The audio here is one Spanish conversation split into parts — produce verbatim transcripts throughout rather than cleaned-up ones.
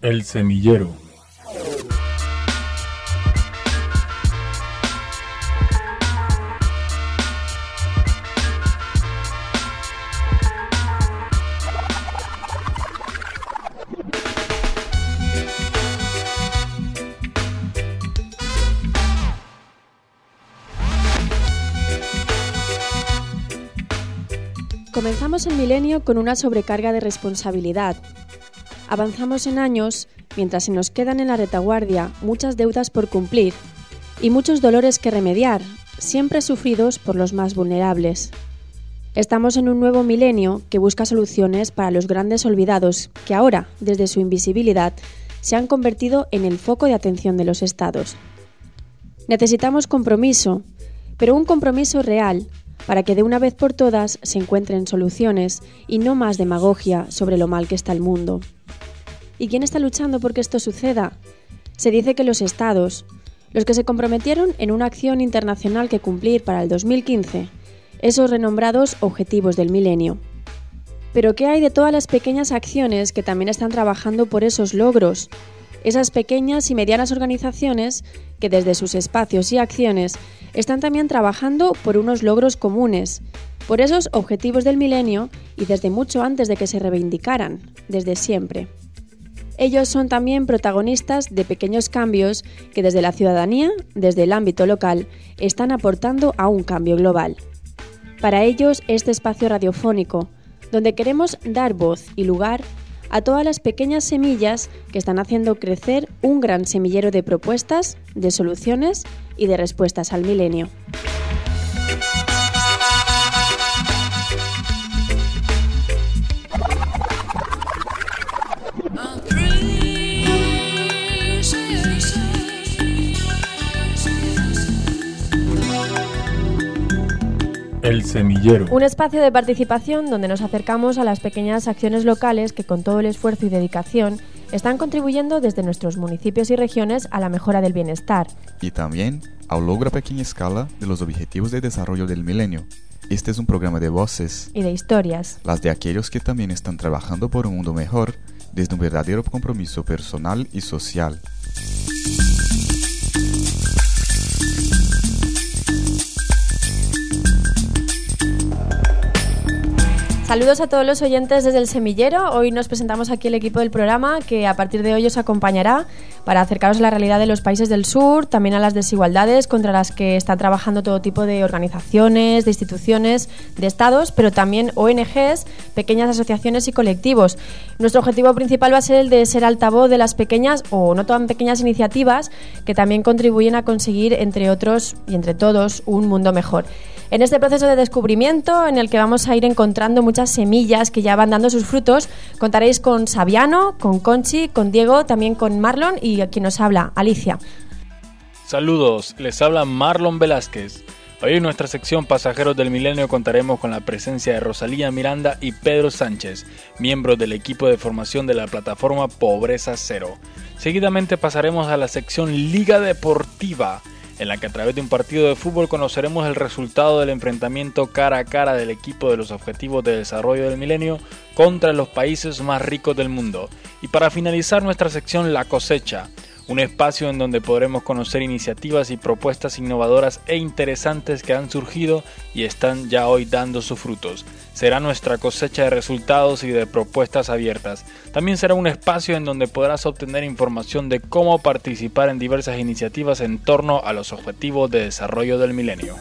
El semillero. Comenzamos el milenio con una sobrecarga de responsabilidad. Avanzamos en años mientras se nos quedan en la retaguardia muchas deudas por cumplir y muchos dolores que remediar, siempre sufridos por los más vulnerables. Estamos en un nuevo milenio que busca soluciones para los grandes olvidados que ahora, desde su invisibilidad, se han convertido en el foco de atención de los estados. Necesitamos compromiso, pero un compromiso real, para que de una vez por todas se encuentren soluciones y no más demagogia sobre lo mal que está el mundo. ¿Y quién está luchando por que esto suceda? Se dice que los estados, los que se comprometieron en una acción internacional que cumplir para el dos mil quince, esos renombrados Objetivos del Milenio. Pero ¿qué hay de todas las pequeñas acciones que también están trabajando por esos logros? Esas pequeñas y medianas organizaciones que desde sus espacios y acciones están también trabajando por unos logros comunes, por esos objetivos del milenio y desde mucho antes de que se reivindicaran, desde siempre. Ellos son también protagonistas de pequeños cambios que desde la ciudadanía, desde el ámbito local, están aportando a un cambio global. Para ellos, este espacio radiofónico, donde queremos dar voz y lugar a todas las pequeñas semillas que están haciendo crecer un gran semillero de propuestas, de soluciones y de respuestas al milenio. El semillero. Un espacio de participación donde nos acercamos a las pequeñas acciones locales que con todo el esfuerzo y dedicación están contribuyendo desde nuestros municipios y regiones a la mejora del bienestar. Y también al logro a pequeña escala de los Objetivos de Desarrollo del Milenio. Este es un programa de voces y de historias, las de aquellos que también están trabajando por un mundo mejor desde un verdadero compromiso personal y social. Saludos a todos los oyentes desde el semillero. Hoy nos presentamos aquí el equipo del programa que a partir de hoy os acompañará para acercaros a la realidad de los países del sur, también a las desigualdades contra las que está trabajando todo tipo de organizaciones, de instituciones, de estados, pero también O N Ges, pequeñas asociaciones y colectivos. Nuestro objetivo principal va a ser el de ser altavoz de las pequeñas o no tan pequeñas iniciativas que también contribuyen a conseguir, entre otros y entre todos, un mundo mejor. En este proceso de descubrimiento, en el que vamos a ir encontrando muchas semillas que ya van dando sus frutos, contaréis con Saviano, con Conchi, con Diego, también con Marlon y a quien nos habla, Alicia. Saludos, les habla Marlon Velázquez. Hoy en nuestra sección Pasajeros del Milenio contaremos con la presencia de Rosalía Miranda y Pedro Sánchez, miembros del equipo de formación de la plataforma Pobreza Cero. Seguidamente pasaremos a la sección Liga Deportiva, en la que a través de un partido de fútbol conoceremos el resultado del enfrentamiento cara a cara del equipo de los Objetivos de Desarrollo del Milenio contra los países más ricos del mundo. Y para finalizar nuestra sección La Cosecha, un espacio en donde podremos conocer iniciativas y propuestas innovadoras e interesantes que han surgido y están ya hoy dando sus frutos. Será nuestra cosecha de resultados y de propuestas abiertas. También será un espacio en donde podrás obtener información de cómo participar en diversas iniciativas en torno a los Objetivos de Desarrollo del Milenio.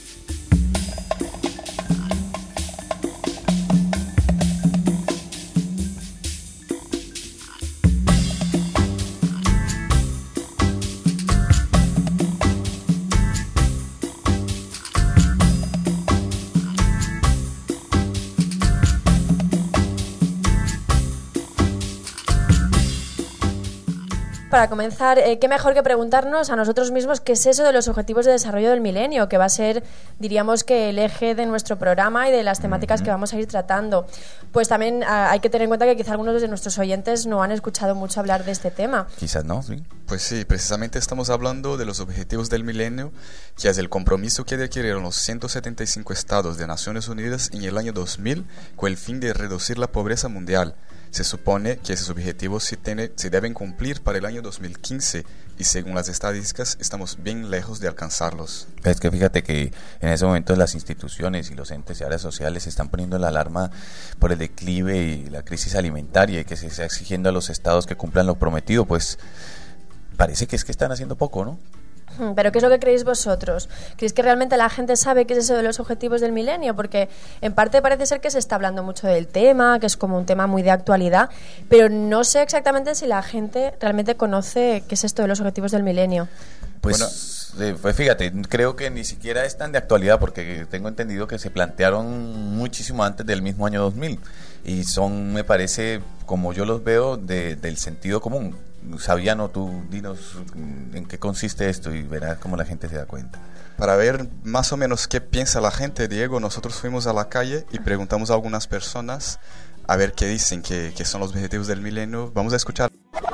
Para comenzar, eh, qué mejor que preguntarnos a nosotros mismos qué es eso de los Objetivos de Desarrollo del Milenio, que va a ser, diríamos que el eje de nuestro programa y de las temáticas que vamos a ir tratando. Pues también ah, hay que tener en cuenta que quizá algunos de nuestros oyentes no han escuchado mucho hablar de este tema. Quizás no, sí. Pues sí, precisamente estamos hablando de los Objetivos del Milenio, que es el compromiso que adquirieron los ciento setenta y cinco estados de Naciones Unidas en el año dos mil con el fin de reducir la pobreza mundial. se supone que esos objetivos se, tiene, se deben cumplir para el año dos mil quince y según las estadísticas estamos bien lejos de alcanzarlos. Es que fíjate que en ese momento las instituciones y los entes y áreas sociales están poniendo la alarma por el declive y la crisis alimentaria y que se está exigiendo a los estados que cumplan lo prometido, pues parece que es que están haciendo poco, ¿no? ¿Pero qué es lo que creéis vosotros? ¿Creéis que realmente la gente sabe qué es eso de los objetivos del milenio? Porque en parte parece ser que se está hablando mucho del tema, que es como un tema muy de actualidad, pero no sé exactamente si la gente realmente conoce qué es esto de los objetivos del milenio. Pues, bueno, eh, pues fíjate, creo que ni siquiera es tan de actualidad porque tengo entendido que se plantearon muchísimo antes del mismo año dos mil y son, me parece, como yo los veo, de, del sentido común. Sabiano, tú dinos en qué consiste esto y verás cómo la gente se da cuenta. Para ver más o menos qué piensa la gente, Diego, nosotros fuimos a la calle y preguntamos a algunas personas a ver qué dicen que, que son los objetivos del milenio. Vamos a escuchar.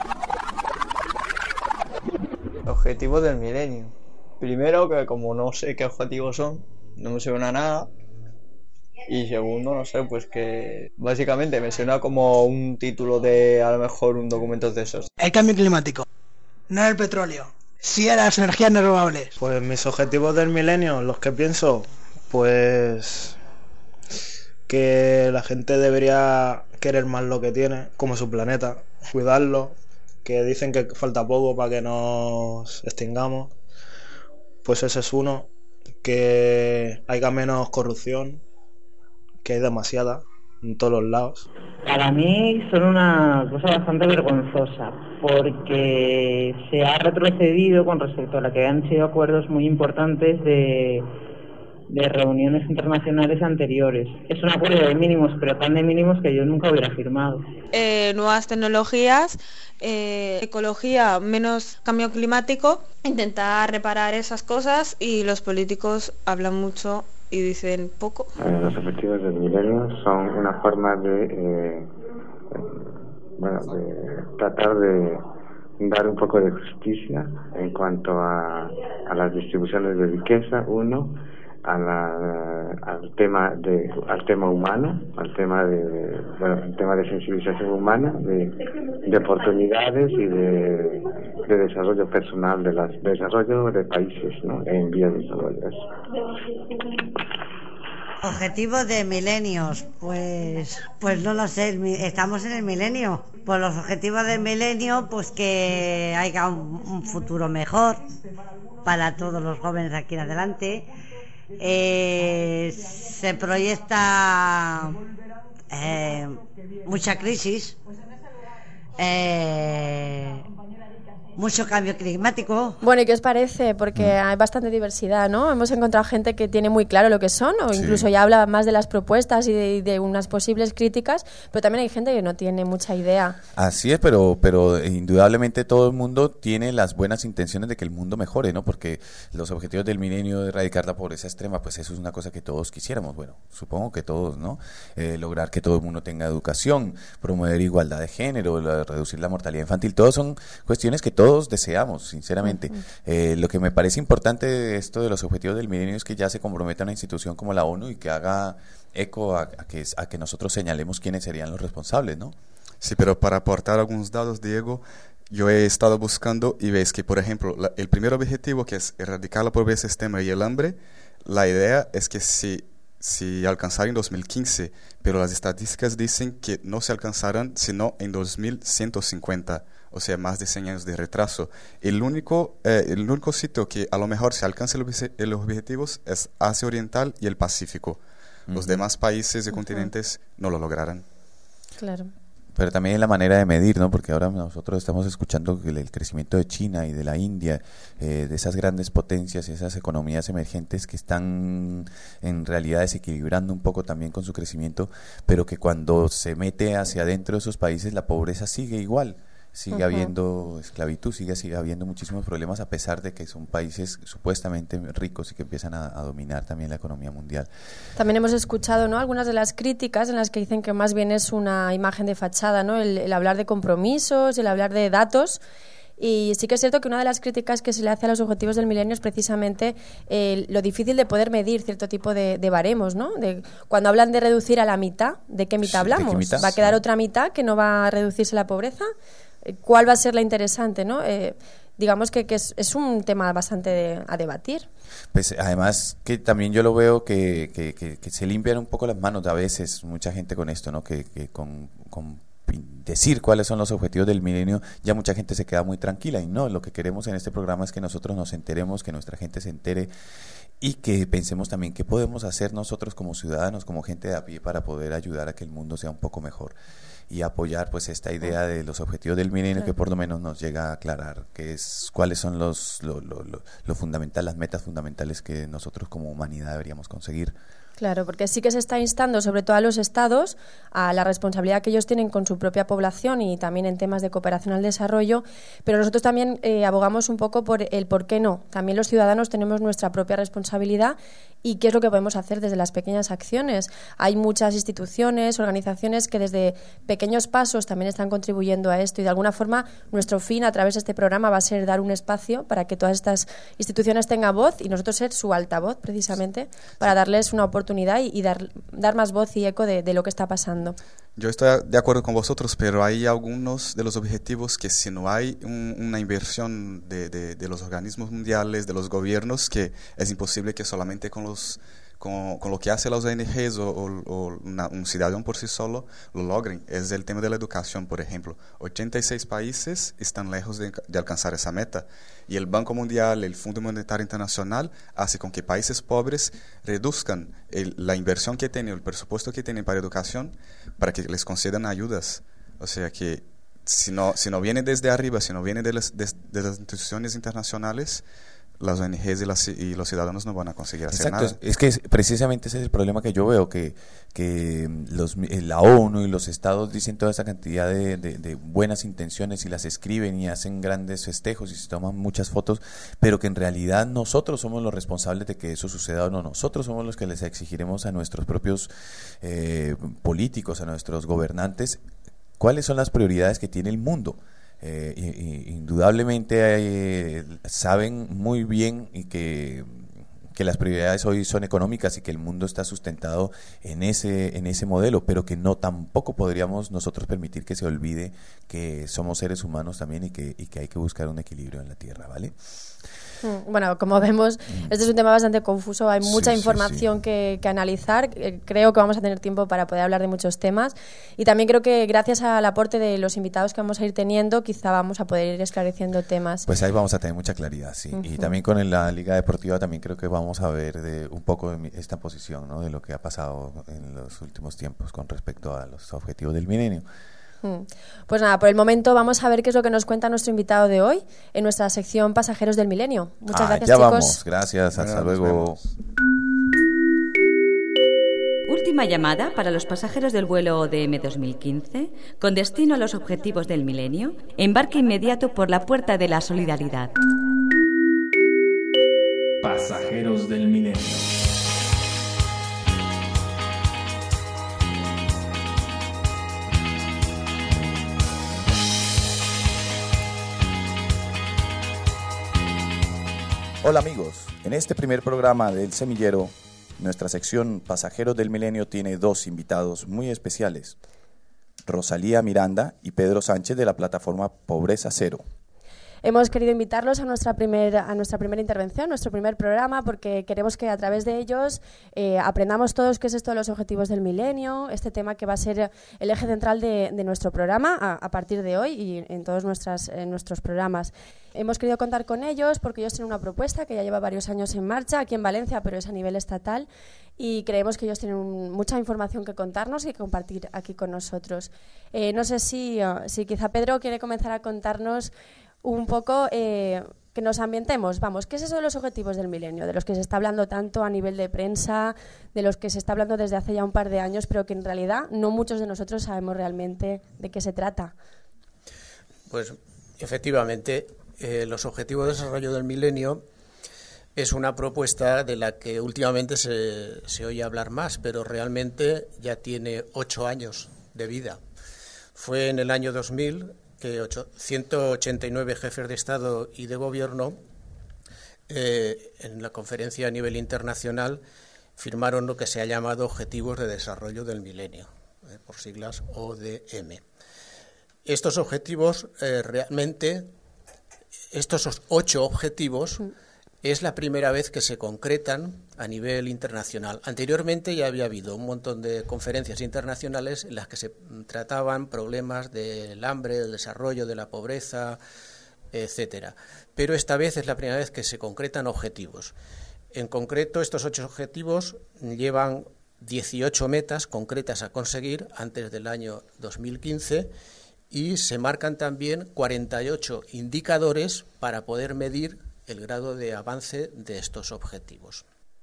Objetivos del milenio. Primero, que como no sé qué objetivos son, no me suena nada. Y segundo, no sé, pues que básicamente me suena como un título de a lo mejor un documento de esos. El cambio climático, no el petróleo, sí a las energías renovables. Pues mis objetivos del milenio, los que pienso, pues que la gente debería querer más lo que tiene, como su planeta, cuidarlo, que dicen que falta poco para que nos extingamos, pues ese es uno, que haya menos corrupción, que hay demasiada en todos los lados. Para mí son una cosa bastante vergonzosa, porque se ha retrocedido con respecto a la que han sido acuerdos muy importantes de, de reuniones internacionales anteriores. Es un acuerdo de mínimos, pero tan de mínimos que yo nunca hubiera firmado. Eh, nuevas tecnologías, eh, ecología, menos cambio climático, intentar reparar esas cosas y los políticos hablan mucho y dicen poco. Eh, los objetivos del milenio son una forma de, eh, bueno, de tratar de dar un poco de justicia en cuanto a, a las distribuciones de riqueza, uno, a la, al tema de al tema humano, al tema de bueno, el tema de sensibilización humana, de, de oportunidades y de, de desarrollo personal de las de desarrollo de países, ¿no?, en vías de desarrollo. Objetivos de milenios, pues pues no lo sé, estamos en el milenio. Pues los objetivos del milenio, pues que haya un, un futuro mejor para todos los jóvenes aquí en adelante. Eh, se proyecta eh, mucha crisis, eh, mucho cambio climático. Bueno, ¿y qué os parece? Porque mm. hay bastante diversidad, ¿no? Hemos encontrado gente que tiene muy claro lo que son, o incluso sí. ya habla más de las propuestas y de, de unas posibles críticas, pero también hay gente que no tiene mucha idea. Así es, pero pero indudablemente todo el mundo tiene las buenas intenciones de que el mundo mejore, ¿no? Porque los objetivos del milenio de erradicar la pobreza extrema, pues eso es una cosa que todos quisiéramos, bueno, supongo que todos, ¿no? Eh, lograr que todo el mundo tenga educación, promover igualdad de género, la, reducir la mortalidad infantil, todos son cuestiones que todos todos deseamos, sinceramente. Uh-huh. Eh, lo que me parece importante de esto de los objetivos del milenio es que ya se comprometa una institución como la ONU y que haga eco a, a, que, a que nosotros señalemos quiénes serían los responsables, ¿no? Sí, pero para aportar algunos datos, Diego, yo he estado buscando y ves que, por ejemplo, la, el primer objetivo, que es erradicar la pobreza extrema y el hambre, la idea es que si, si alcanzar en dos mil quince, pero las estadísticas dicen que no se alcanzarán sino en dos mil ciento cincuenta. O sea, más de cien años de retraso. El único, eh, el único sitio que a lo mejor se alcance los objetivos es Asia Oriental y el Pacífico. Uh-huh. Los demás países y uh-huh. continentes no lo lograrán. Claro. Pero también la manera de medir, ¿no? Porque ahora nosotros estamos escuchando el, el crecimiento de China y de la India, eh, de esas grandes potencias, esas economías emergentes que están en realidad desequilibrando un poco también con su crecimiento, pero que cuando se mete hacia adentro de esos países la pobreza sigue igual. Sigue uh-huh. habiendo esclavitud, sigue, sigue habiendo muchísimos problemas a pesar de que son países supuestamente ricos y que empiezan a, a dominar también la economía mundial. También hemos escuchado, ¿no?, algunas de las críticas en las que dicen que más bien es una imagen de fachada, ¿no?, el, el hablar de compromisos, el hablar de datos Y sí que es cierto que una de las críticas que se le hace a los objetivos del milenio es precisamente eh, lo difícil de poder medir cierto tipo de, de baremos, ¿no? De, cuando hablan de reducir a la mitad, ¿de qué mitad hablamos? ¿De qué mitad? ¿Va a quedar otra mitad que no va a reducirse la pobreza? ¿Cuál va a ser la interesante, no? Eh, digamos que, que es, es un tema bastante de, a debatir. Pues además que también yo lo veo que, que, que, que se limpian un poco las manos a veces mucha gente con esto, ¿no? Que, que con, con decir cuáles son los objetivos del milenio, ya mucha gente se queda muy tranquila, y no, lo que queremos en este programa es que nosotros nos enteremos, que nuestra gente se entere y que pensemos también qué podemos hacer nosotros como ciudadanos, como gente de a pie, para poder ayudar a que el mundo sea un poco mejor y apoyar pues esta idea de los objetivos del milenio, claro, que por lo menos nos llega a aclarar qué es, cuáles son los lo, lo, lo, lo fundamental, las metas fundamentales que nosotros como humanidad deberíamos conseguir. Claro, porque sí que se está instando sobre todo a los estados a la responsabilidad que ellos tienen con su propia población y también en temas de cooperación al desarrollo, pero nosotros también eh, abogamos un poco por el por qué no. También los ciudadanos tenemos nuestra propia responsabilidad y qué es lo que podemos hacer desde las pequeñas acciones. Hay muchas instituciones, organizaciones que desde pequeños pasos también están contribuyendo a esto, y de alguna forma nuestro fin a través de este programa va a ser dar un espacio para que todas estas instituciones tengan voz y nosotros ser su altavoz precisamente para darles una oportunidad y, y dar, dar más voz y eco de, de lo que está pasando. Yo estoy de acuerdo con vosotros, pero hay algunos de los objetivos que si no hay un, una inversión de, de, de los organismos mundiales, de los gobiernos, que es imposible que solamente con los Con, con lo que hace las O N Ges o, o, o una, un ciudadano por sí solo lo logren. Es el tema de la educación, por ejemplo. ochenta y seis países están lejos de, de alcanzar esa meta. Y el Banco Mundial, el Fondo Monetario Internacional, hace con que países pobres reduzcan el, la inversión que tienen, el presupuesto que tienen para educación, para que les concedan ayudas. O sea que si no, si no viene desde arriba, si no viene de las, de, de las instituciones internacionales, las O N Ges y, las, y los ciudadanos no van a conseguir hacer Exacto, nada. Es que es, precisamente ese es el problema que yo veo, que, que los, la ONU y los estados dicen toda esa cantidad de, de, de buenas intenciones y las escriben y hacen grandes festejos y se toman muchas fotos, pero que en realidad nosotros somos los responsables de que eso suceda o no. Nosotros somos los que les exigiremos a nuestros propios eh, políticos, a nuestros gobernantes, cuáles son las prioridades que tiene el mundo. Eh, y, y, indudablemente eh, saben muy bien y que, que las prioridades hoy son económicas y que el mundo está sustentado en ese, en ese modelo, pero que no tampoco podríamos nosotros permitir que se olvide que somos seres humanos también y que, y que hay que buscar un equilibrio en la Tierra, ¿vale? Bueno, como vemos, este es un tema bastante confuso, hay mucha sí, información sí, sí. Que, que analizar, creo que vamos a tener tiempo para poder hablar de muchos temas y también creo que gracias al aporte de los invitados que vamos a ir teniendo, quizá vamos a poder ir esclareciendo temas. Pues ahí vamos a tener mucha claridad, sí, uh-huh. Y también con la Liga Deportiva también creo que vamos a ver de un poco de esta posición, ¿no? De lo que ha pasado en los últimos tiempos con respecto a los objetivos del milenio. Pues nada, por el momento vamos a ver qué es lo que nos cuenta nuestro invitado de hoy en nuestra sección Pasajeros del Milenio. Muchas ah, gracias, ya chicos. Vamos, gracias, hasta bueno, luego. Última llamada para los pasajeros del vuelo O D M dos mil quince con destino a los objetivos del milenio. Embarque inmediato por la puerta de la solidaridad. Pasajeros del Milenio. Hola amigos, en este primer programa del Semillero, nuestra sección Pasajeros del Milenio tiene dos invitados muy especiales, Rosalía Miranda y Pedro Sánchez de la plataforma Pobreza Cero. Hemos querido invitarlos a nuestra, primer, a nuestra primera intervención, nuestro primer programa, porque queremos que a través de ellos eh, aprendamos todos qué es esto de los objetivos del milenio, este tema que va a ser el eje central de, de nuestro programa a, a partir de hoy y en todos nuestras, en nuestros programas. Hemos querido contar con ellos porque ellos tienen una propuesta que ya lleva varios años en marcha aquí en Valencia, pero es a nivel estatal, y creemos que ellos tienen un, mucha información que contarnos y que compartir aquí con nosotros. Eh, no sé si, uh, si quizá Pedro quiere comenzar a contarnos un poco, eh, que nos ambientemos. Vamos, ¿qué es eso de los objetivos del milenio? De los que se está hablando tanto a nivel de prensa, de los que se está hablando desde hace ya un par de años, pero que en realidad no muchos de nosotros sabemos realmente de qué se trata. Pues efectivamente, eh, los objetivos de desarrollo del milenio es una propuesta de la que últimamente se, se oye hablar más, pero realmente ya tiene ocho años de vida. Fue en el año dos mil que ciento ochenta y nueve jefes de Estado y de Gobierno eh, en la conferencia a nivel internacional firmaron lo que se ha llamado Objetivos de Desarrollo del Milenio, eh, por siglas O D M. Estos objetivos eh, realmente, estos ocho objetivos, es la primera vez que se concretan a nivel internacional. Anteriormente ya había habido un montón de conferencias internacionales en las que se trataban problemas del hambre, del desarrollo, de la pobreza, etcétera. Pero esta vez es la primera vez que se concretan objetivos. En concreto, estos ocho objetivos llevan dieciocho metas concretas a conseguir antes del año dos mil quince y se marcan también cuarenta y ocho indicadores para poder medir el grado de avance de estos objetivos.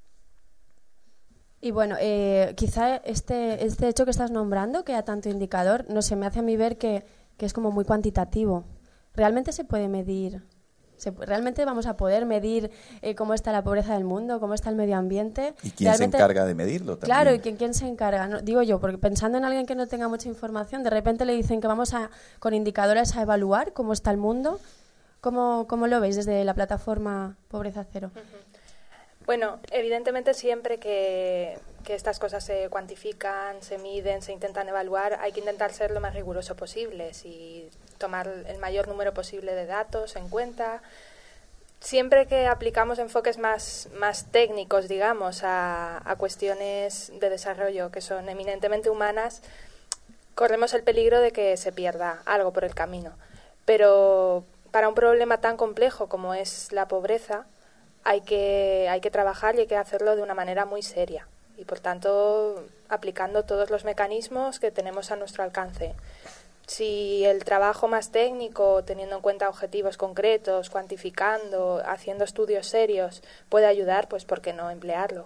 Y bueno, eh, quizá este, este hecho que estás nombrando, que a tanto indicador, no sé, me hace a mí ver que, que es como muy cuantitativo. ¿Realmente se puede medir? Se, ¿Realmente vamos a poder medir eh, cómo está la pobreza del mundo, cómo está el medio ambiente? ¿Y quién ¿Realmente? se encarga de medirlo también? Claro, ¿y quién, quién se encarga? No, digo yo, porque pensando en alguien que no tenga mucha información, de repente le dicen que vamos a con indicadores a evaluar cómo está el mundo. ¿Cómo, ¿Cómo lo veis desde la plataforma Pobreza Cero? Bueno, evidentemente siempre que, que estas cosas se cuantifican, se miden, se intentan evaluar, hay que intentar ser lo más riguroso posible y tomar el mayor número posible de datos en cuenta. Siempre que aplicamos enfoques más, más técnicos, digamos, a, a cuestiones de desarrollo que son eminentemente humanas, corremos el peligro de que se pierda algo por el camino. Pero para un problema tan complejo como es la pobreza, hay que, hay que trabajar y hay que hacerlo de una manera muy seria y, por tanto, aplicando todos los mecanismos que tenemos a nuestro alcance. Si el trabajo más técnico, teniendo en cuenta objetivos concretos, cuantificando, haciendo estudios serios, puede ayudar, pues ¿por qué no emplearlo?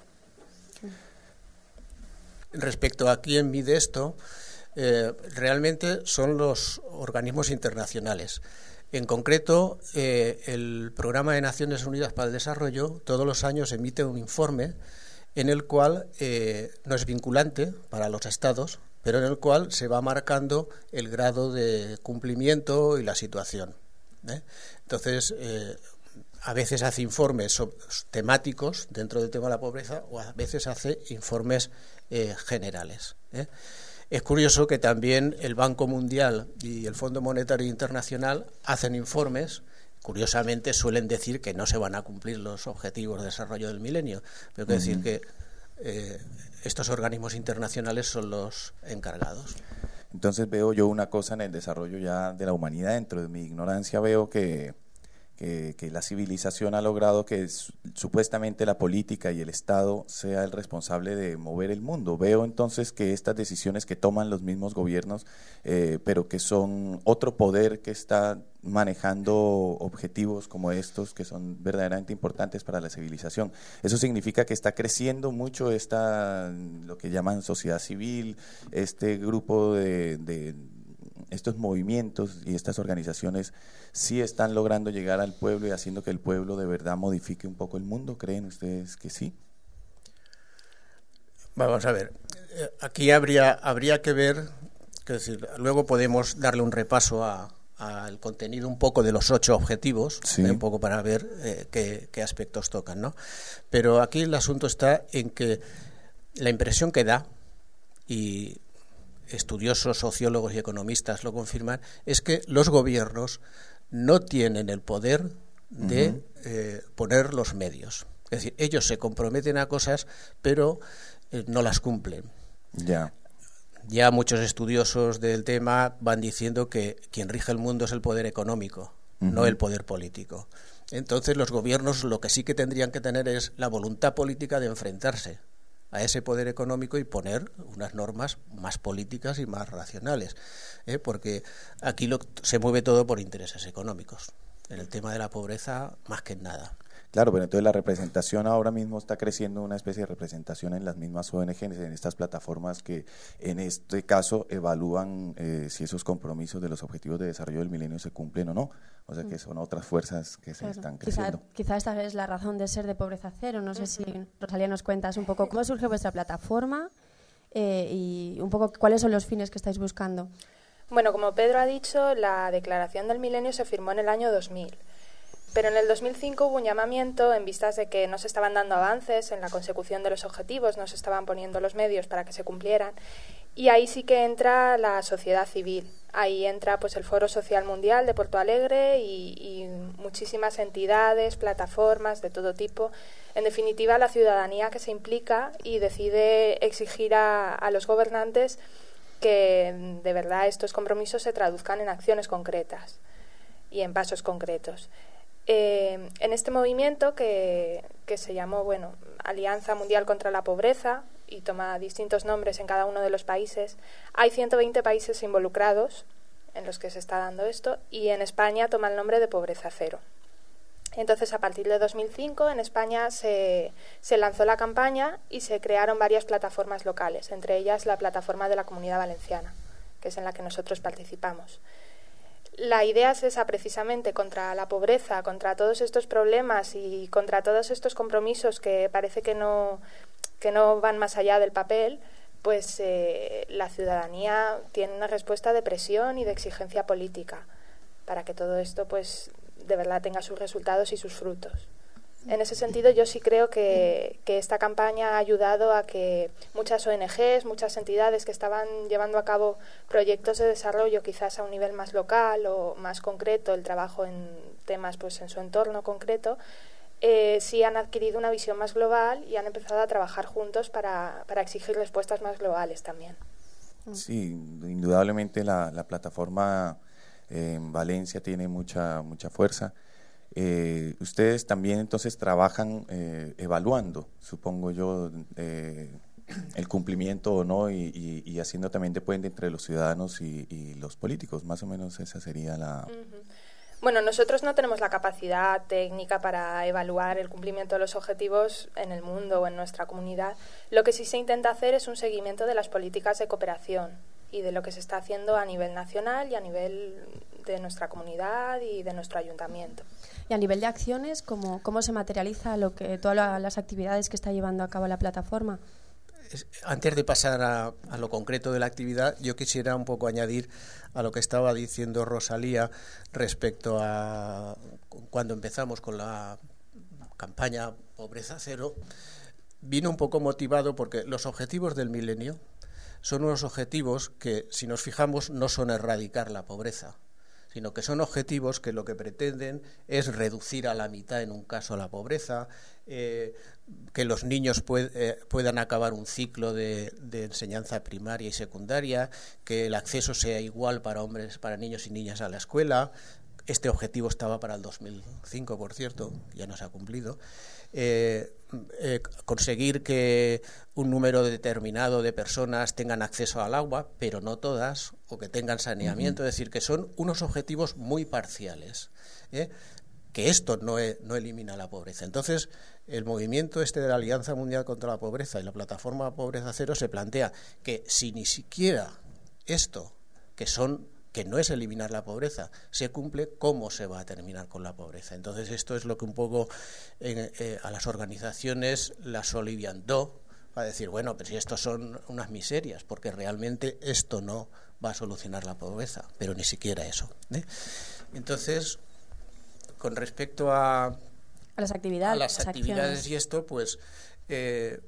Respecto a quién mide esto, eh, realmente son los organismos internacionales. En concreto, eh, el Programa de Naciones Unidas para el Desarrollo todos los años emite un informe en el cual eh, no es vinculante para los estados, pero en el cual se va marcando el grado de cumplimiento y la situación, ¿eh? Entonces, eh, a veces hace informes temáticos dentro del tema de la pobreza o a veces hace informes eh, generales, ¿eh? Es curioso que también el Banco Mundial y el Fondo Monetario Internacional hacen informes. Curiosamente suelen decir que no se van a cumplir los objetivos de desarrollo del milenio, pero hay que decir que eh, estos organismos internacionales son los encargados. Entonces veo yo una cosa en el desarrollo ya de la humanidad. Dentro de mi ignorancia veo que Que, que la civilización ha logrado que su, supuestamente la política y el Estado sea el responsable de mover el mundo. Veo entonces que estas decisiones que toman los mismos gobiernos, eh, pero que son otro poder que está manejando objetivos como estos que son verdaderamente importantes para la civilización. Eso significa que está creciendo mucho esta, lo que llaman sociedad civil, este grupo de, de estos movimientos y estas organizaciones sí están logrando llegar al pueblo y haciendo que el pueblo de verdad modifique un poco el mundo. ¿Creen ustedes que sí? Vamos a ver, aquí habría habría que ver, es decir, luego podemos darle un repaso a al contenido un poco de los ocho objetivos, sí. eh, un poco para ver eh, qué, qué aspectos tocan, ¿no? Pero aquí el asunto está en que la impresión que da, y estudiosos, sociólogos y economistas lo confirman, es que los gobiernos no tienen el poder de uh-huh. eh, poner los medios. Es decir, ellos se comprometen a cosas, pero eh, no las cumplen. Ya. Ya muchos estudiosos del tema van diciendo que quien rige el mundo es el poder económico, uh-huh. no el poder político. Entonces los gobiernos lo que sí que tendrían que tener es la voluntad política de enfrentarse a ese poder económico y poner unas normas más políticas y más racionales, ¿eh? Porque aquí lo, se mueve todo por intereses económicos. En el tema de la pobreza, más que en nada. Claro, pero entonces la representación ahora mismo está creciendo, una especie de representación en las mismas O N Ges, en estas plataformas que en este caso evalúan eh, si esos compromisos de los objetivos de desarrollo del milenio se cumplen o no. O sea que son otras fuerzas que claro. se están creciendo. Quizá, quizá esta es la razón de ser de Pobreza Cero. No sé si, Rosalía, nos cuentas un poco cómo surge vuestra plataforma eh, y un poco cuáles son los fines que estáis buscando. Bueno, como Pedro ha dicho, la Declaración del Milenio se firmó en el año dos mil. Pero en el dos mil cinco hubo un llamamiento en vistas de que no se estaban dando avances en la consecución de los objetivos, no se estaban poniendo los medios para que se cumplieran. Y ahí sí que entra la sociedad civil. Ahí entra pues el Foro Social Mundial de Porto Alegre y, y muchísimas entidades, plataformas de todo tipo. En definitiva, la ciudadanía que se implica y decide exigir a, a los gobernantes que de verdad estos compromisos se traduzcan en acciones concretas y en pasos concretos. Eh, en este movimiento que, que se llamó bueno, Alianza Mundial contra la Pobreza y toma distintos nombres en cada uno de los países, hay ciento veinte países involucrados en los que se está dando esto y en España toma el nombre de Pobreza Cero. Entonces, a partir de dos mil cinco, en España se, se lanzó la campaña y se crearon varias plataformas locales, entre ellas la plataforma de la Comunidad Valenciana, que es en la que nosotros participamos. La idea es esa precisamente, contra la pobreza, contra todos estos problemas y contra todos estos compromisos que parece que no, que no van más allá del papel, pues eh, la ciudadanía tiene una respuesta de presión y de exigencia política para que todo esto pues de verdad tenga sus resultados y sus frutos. En ese sentido, yo sí creo que, que esta campaña ha ayudado a que muchas O N Ges, muchas entidades que estaban llevando a cabo proyectos de desarrollo quizás a un nivel más local o más concreto, el trabajo en temas pues en su entorno concreto, eh, sí han adquirido una visión más global y han empezado a trabajar juntos para, para exigir respuestas más globales también. Sí, indudablemente la, la plataforma eh, en Valencia tiene mucha, mucha fuerza. Eh, ustedes también entonces trabajan eh, evaluando, supongo yo, eh, el cumplimiento o no y, y, y haciendo también de puente entre los ciudadanos y, y los políticos, más o menos esa sería la... Uh-huh. Bueno, nosotros no tenemos la capacidad técnica para evaluar el cumplimiento de los objetivos en el mundo o en nuestra comunidad. Lo que sí se intenta hacer es un seguimiento de las políticas de cooperación y de lo que se está haciendo a nivel nacional y a nivel de nuestra comunidad y de nuestro ayuntamiento. Y a nivel de acciones, ¿cómo, cómo se materializa lo que todas las actividades que está llevando a cabo la plataforma? Antes de pasar a, a lo concreto de la actividad, yo quisiera un poco añadir a lo que estaba diciendo Rosalía respecto a cuando empezamos con la campaña Pobreza Cero. Vino un poco motivado porque los objetivos del milenio son unos objetivos que, si nos fijamos, no son erradicar la pobreza, sino que son objetivos que lo que pretenden es reducir a la mitad, en un caso, la pobreza, eh, que los niños pued, eh, puedan acabar un ciclo de, de enseñanza primaria y secundaria, que el acceso sea igual para hombres, para niños y niñas a la escuela. Este objetivo estaba para el dos mil cinco, por cierto, ya no se ha cumplido. Eh, eh, conseguir que un número determinado de personas tengan acceso al agua, pero no todas, o que tengan saneamiento, uh-huh. Es decir, que son unos objetivos muy parciales, ¿eh? Que esto no, e, no elimina la pobreza. Entonces, el movimiento este de la Alianza Mundial contra la Pobreza y la plataforma Pobreza Cero se plantea que si ni siquiera esto, que son que no es eliminar la pobreza, se cumple, ¿cómo se va a terminar con la pobreza? Entonces esto es lo que un poco eh, eh, a las organizaciones las soliviantó, a decir, bueno, pero si estos son unas miserias, porque realmente esto no va a solucionar la pobreza, pero ni siquiera eso, ¿eh? Entonces, con respecto a, a las actividades, a las actividades y esto, pues eh,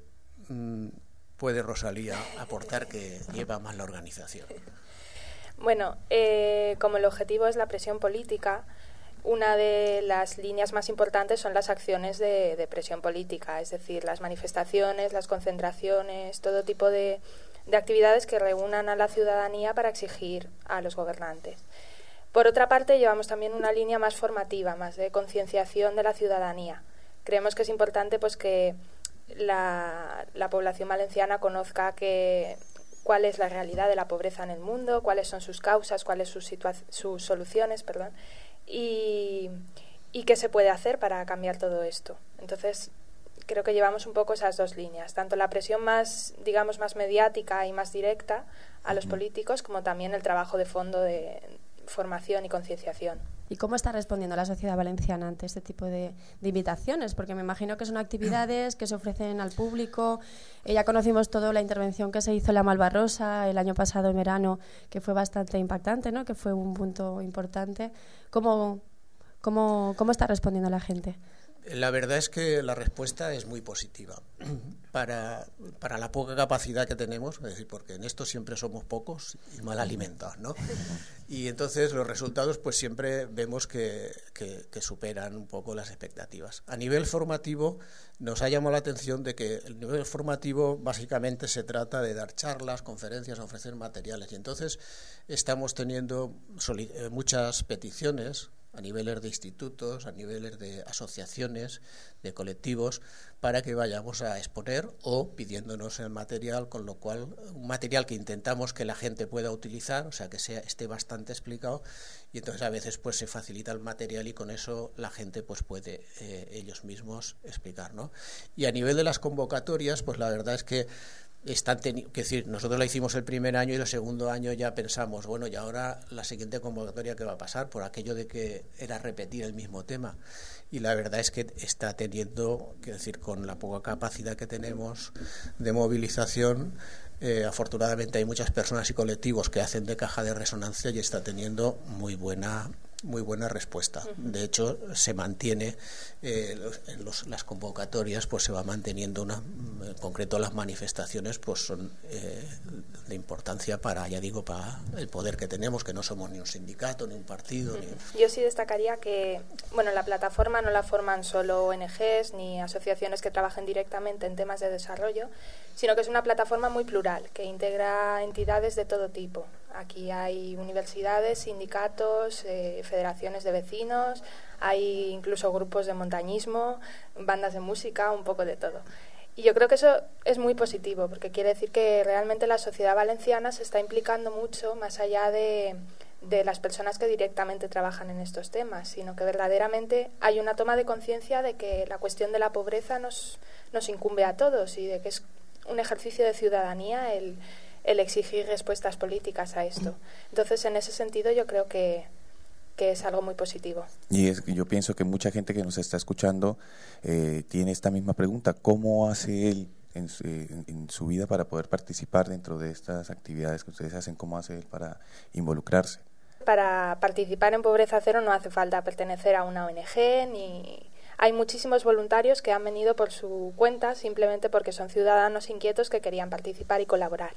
puede Rosalía aportar, que lleva más la organización. Bueno, eh, como el objetivo es la presión política, una de las líneas más importantes son las acciones de, de presión política, es decir, las manifestaciones, las concentraciones, todo tipo de, de actividades que reúnan a la ciudadanía para exigir a los gobernantes. Por otra parte, llevamos también una línea más formativa, más de concienciación de la ciudadanía. Creemos que es importante pues que la, la población valenciana conozca que cuál es la realidad de la pobreza en el mundo, cuáles son sus causas, cuáles sus, sus soluciones, perdón, y, y qué se puede hacer para cambiar todo esto. Entonces, creo que llevamos un poco esas dos líneas, tanto la presión más, digamos, más mediática y más directa a los políticos, como también el trabajo de fondo de formación y concienciación. ¿Y cómo está respondiendo la sociedad valenciana ante este tipo de, de invitaciones? Porque me imagino que son actividades que se ofrecen al público. Eh, ya conocimos toda la intervención que se hizo en la Malvarrosa el año pasado en verano, que fue bastante impactante, ¿no? Que fue un punto importante. ¿Cómo, cómo, cómo está respondiendo la gente? La verdad es que la respuesta es muy positiva para, para la poca capacidad que tenemos, es decir, porque en esto siempre somos pocos y mal alimentados, ¿no? Y entonces los resultados pues siempre vemos que, que, que superan un poco las expectativas. A nivel formativo nos ha llamado la atención de que el nivel formativo básicamente se trata de dar charlas, conferencias, ofrecer materiales, y entonces estamos teniendo muchas peticiones a niveles de institutos, a niveles de asociaciones, de colectivos, para que vayamos a exponer o pidiéndonos el material, con lo cual un material que intentamos que la gente pueda utilizar, o sea, que sea esté bastante explicado, y entonces a veces pues se facilita el material y con eso la gente pues puede eh, ellos mismos explicar, ¿no? Y a nivel de las convocatorias, pues la verdad es que están teni- que decir, nosotros la hicimos el primer año y el segundo año ya pensamos, bueno, y ahora la siguiente convocatoria que va a pasar, por aquello de que era repetir el mismo tema, y la verdad es que está teniendo, que decir, con la poca capacidad que tenemos de movilización, eh, afortunadamente hay muchas personas y colectivos que hacen de caja de resonancia y está teniendo muy buena muy buena respuesta. De hecho, se mantiene eh, los, en los, las convocatorias, pues se va manteniendo una, en concreto las manifestaciones, pues son eh, de importancia para, ya digo, para el poder que tenemos, que no somos ni un sindicato, ni un partido. Ni... Yo sí destacaría que, bueno, la plataforma no la forman solo O N Ges ni asociaciones que trabajen directamente en temas de desarrollo, sino que es una plataforma muy plural, que integra entidades de todo tipo. Aquí hay universidades, sindicatos, eh, federaciones de vecinos, hay incluso grupos de montañismo, bandas de música, un poco de todo. Y yo creo que eso es muy positivo, porque quiere decir que realmente la sociedad valenciana se está implicando mucho más allá de, de las personas que directamente trabajan en estos temas, sino que verdaderamente hay una toma de conciencia de que la cuestión de la pobreza nos, nos incumbe a todos y de que es un ejercicio de ciudadanía el el exigir respuestas políticas a esto. Entonces, en ese sentido, yo creo que, que es algo muy positivo. Y es que yo pienso que mucha gente que nos está escuchando eh, tiene esta misma pregunta: ¿cómo hace él en su, en, en su vida para poder participar dentro de estas actividades que ustedes hacen? ¿Cómo hace él para involucrarse? Para participar en Pobreza Cero no hace falta pertenecer a una O N Ge ni... Hay muchísimos voluntarios que han venido por su cuenta simplemente porque son ciudadanos inquietos que querían participar y colaborar.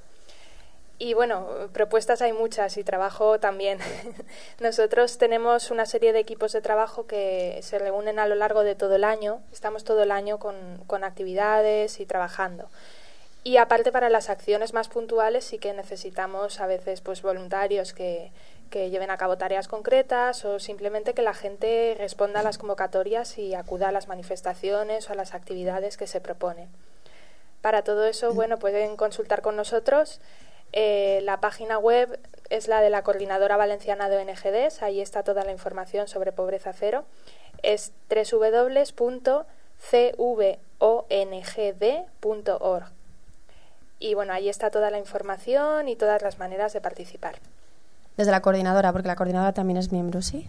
Y bueno, propuestas hay muchas y trabajo también. Nosotros tenemos una serie de equipos de trabajo que se reúnen a lo largo de todo el año. Estamos todo el año con, con actividades y trabajando. Y aparte, para las acciones más puntuales sí que necesitamos a veces pues voluntarios que, que lleven a cabo tareas concretas o simplemente que la gente responda a las convocatorias y acuda a las manifestaciones o a las actividades que se proponen. Para todo eso, bueno, pueden consultar con nosotros. Eh, la página web es la de la Coordinadora Valenciana de O N G Des, ahí está toda la información sobre Pobreza Cero, es doble u doble u doble u punto c v o n g d punto org y bueno, ahí está toda la información y todas las maneras de participar. Desde la coordinadora, porque la coordinadora también es miembro, ¿sí?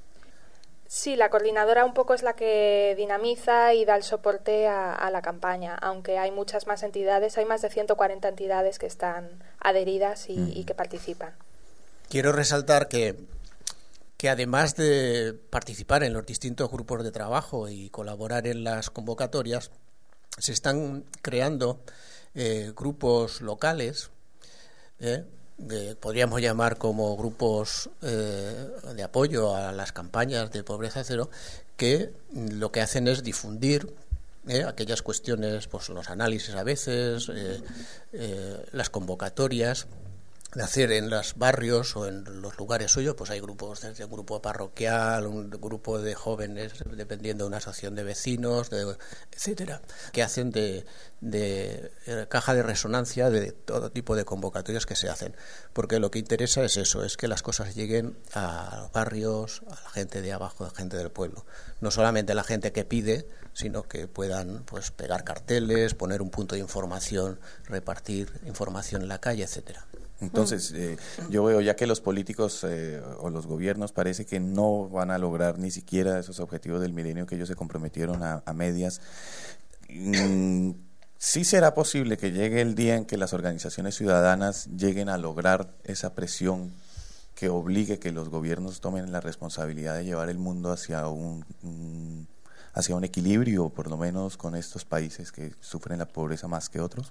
Sí, la coordinadora un poco es la que dinamiza y da el soporte a, a la campaña, aunque hay muchas más entidades, hay más de ciento cuarenta entidades que están adheridas y, mm. y que participan. Quiero resaltar que, que además de participar en los distintos grupos de trabajo y colaborar en las convocatorias, se están creando eh, grupos locales, eh, De, podríamos llamar como grupos eh, de apoyo a las campañas de Pobreza Cero, que lo que hacen es difundir eh, aquellas cuestiones, pues los análisis a veces, eh, eh, las convocatorias, de hacer en los barrios o en los lugares suyos, pues hay grupos, desde un grupo parroquial, un grupo de jóvenes, dependiendo de una asociación de vecinos, de, etcétera, que hacen de, de caja de resonancia de todo tipo de convocatorias que se hacen, porque lo que interesa es eso, es que las cosas lleguen a los barrios, a la gente de abajo, a la gente del pueblo, no solamente a la gente que pide, sino que puedan pues pegar carteles, poner un punto de información, repartir información en la calle, etcétera. Entonces, eh, yo veo ya que los políticos eh, o los gobiernos parece que no van a lograr ni siquiera esos objetivos del milenio que ellos se comprometieron a, a medias. Mm, sí será posible que llegue el día en que las organizaciones ciudadanas lleguen a lograr esa presión que obligue que los gobiernos tomen la responsabilidad de llevar el mundo hacia un, un hacia un equilibrio, por lo menos con estos países que sufren la pobreza más que otros.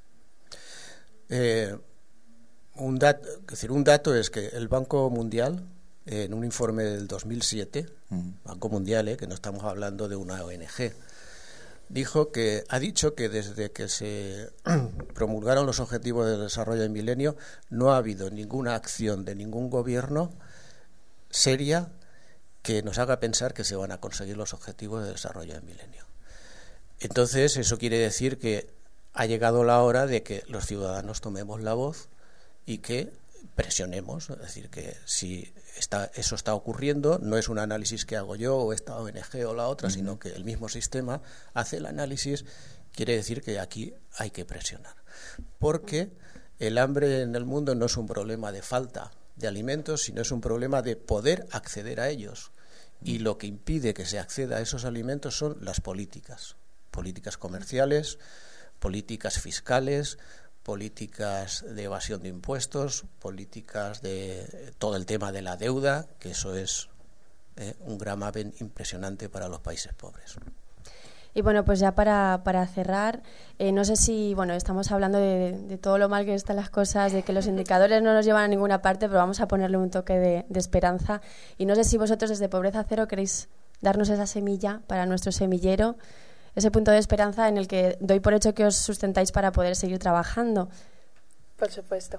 Eh, un, dat, es decir, un dato es que el Banco Mundial, eh, en un informe del dos mil siete, uh-huh. Banco Mundial, eh, que no estamos hablando de una O N G, dijo que ha dicho que desde que se promulgaron los Objetivos de Desarrollo del Milenio no ha habido ninguna acción de ningún gobierno seria que nos haga pensar que se van a conseguir los Objetivos de Desarrollo del Milenio. Entonces, eso quiere decir que ha llegado la hora de que los ciudadanos tomemos la voz y que presionemos, es decir, que si está, eso está ocurriendo, no es un análisis que hago yo o esta O N G o la otra, uh-huh. sino que el mismo sistema hace el análisis, quiere decir que aquí hay que presionar. Porque el hambre en el mundo no es un problema de falta de alimentos, sino es un problema de poder acceder a ellos. Y lo que impide que se acceda a esos alimentos son las políticas, políticas comerciales, políticas fiscales, políticas de evasión de impuestos, políticas de todo el tema de la deuda, que eso es eh, un gravamen impresionante para los países pobres. Y bueno, pues ya para, para cerrar, eh, no sé si, bueno, estamos hablando de, de todo lo mal que están las cosas, de que los indicadores no nos llevan a ninguna parte, pero vamos a ponerle un toque de, de esperanza. Y no sé si vosotros desde Pobreza Cero queréis darnos esa semilla para nuestro semillero, ese punto de esperanza en el que doy por hecho que os sustentáis para poder seguir trabajando. Por supuesto.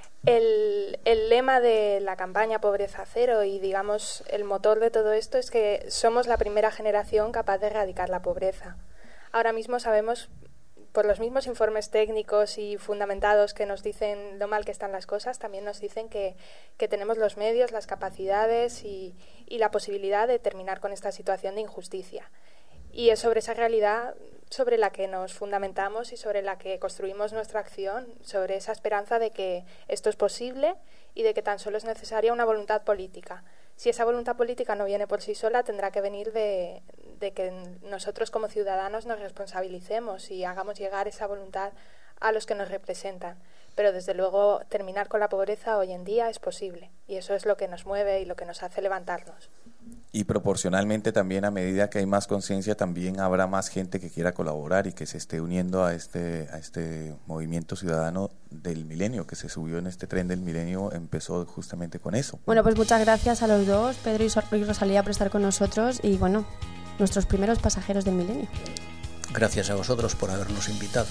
El, el lema de la campaña Pobreza Cero y, digamos, el motor de todo esto es que somos la primera generación capaz de erradicar la pobreza. Ahora mismo sabemos, por los mismos informes técnicos y fundamentados que nos dicen lo mal que están las cosas, también nos dicen que, que tenemos los medios, las capacidades y, y la posibilidad de terminar con esta situación de injusticia. Y es sobre esa realidad sobre la que nos fundamentamos y sobre la que construimos nuestra acción, sobre esa esperanza de que esto es posible y de que tan solo es necesaria una voluntad política. Si esa voluntad política no viene por sí sola, tendrá que venir de, de que nosotros como ciudadanos nos responsabilicemos y hagamos llegar esa voluntad a los que nos representan. Pero desde luego terminar con la pobreza hoy en día es posible y eso es lo que nos mueve y lo que nos hace levantarnos. Y proporcionalmente también, a medida que hay más conciencia, también habrá más gente que quiera colaborar y que se esté uniendo a este a este movimiento ciudadano del milenio, que se subió en este tren del milenio, empezó justamente con eso. Bueno, pues muchas gracias a los dos, Pedro y Rosalía, por estar con nosotros y, bueno, nuestros primeros pasajeros del milenio. Gracias a vosotros por habernos invitado.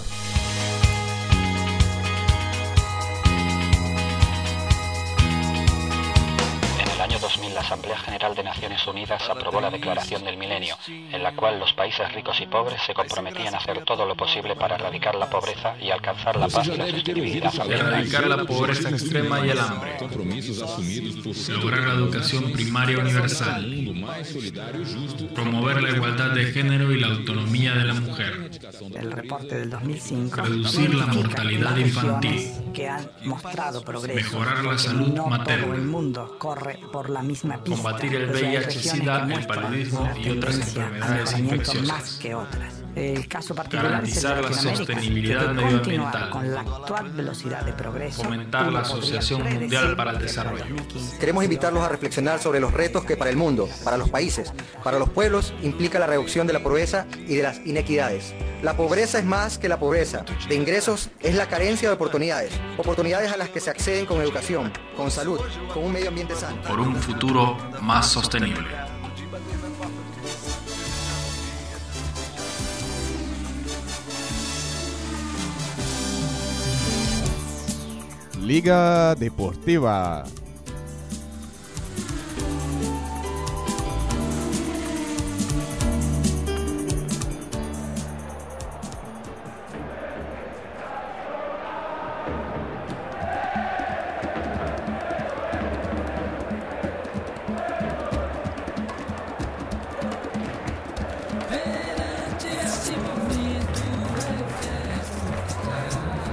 En el año dos mil, la Asamblea General de Naciones Unidas aprobó la Declaración del Milenio, en la cual los países ricos y pobres se comprometían a hacer todo lo posible para erradicar la pobreza y alcanzar la paz y la sostenibilidad. Erradicar la pobreza extrema y el hambre. Lograr la educación primaria universal. Promover la igualdad de género y la autonomía de la mujer. El reporte del dos mil cinco reducir la mortalidad infantil. Que han mostrado progreso. Mejorar la salud no materna. Todo el mundo corre por la misma pista. Combatir el V I H, SIDA, el paludismo y otras enfermedades infecciosas. Más que otras. El caso particular garantizar es el de la Latinoamérica, sostenibilidad que medioambiental. Con la actual velocidad de progreso. Fomentar la Asociación Mundial para el Desarrollo. Queremos invitarlos a reflexionar sobre los retos que para el mundo, para los países, para los pueblos implica la reducción de la pobreza y de las inequidades. La pobreza es más que la pobreza de ingresos, es la carencia de oportunidades, oportunidades a las que se acceden con educación, con salud, con un medio ambiente sano. Por un futuro más sostenible. Liga Deportiva.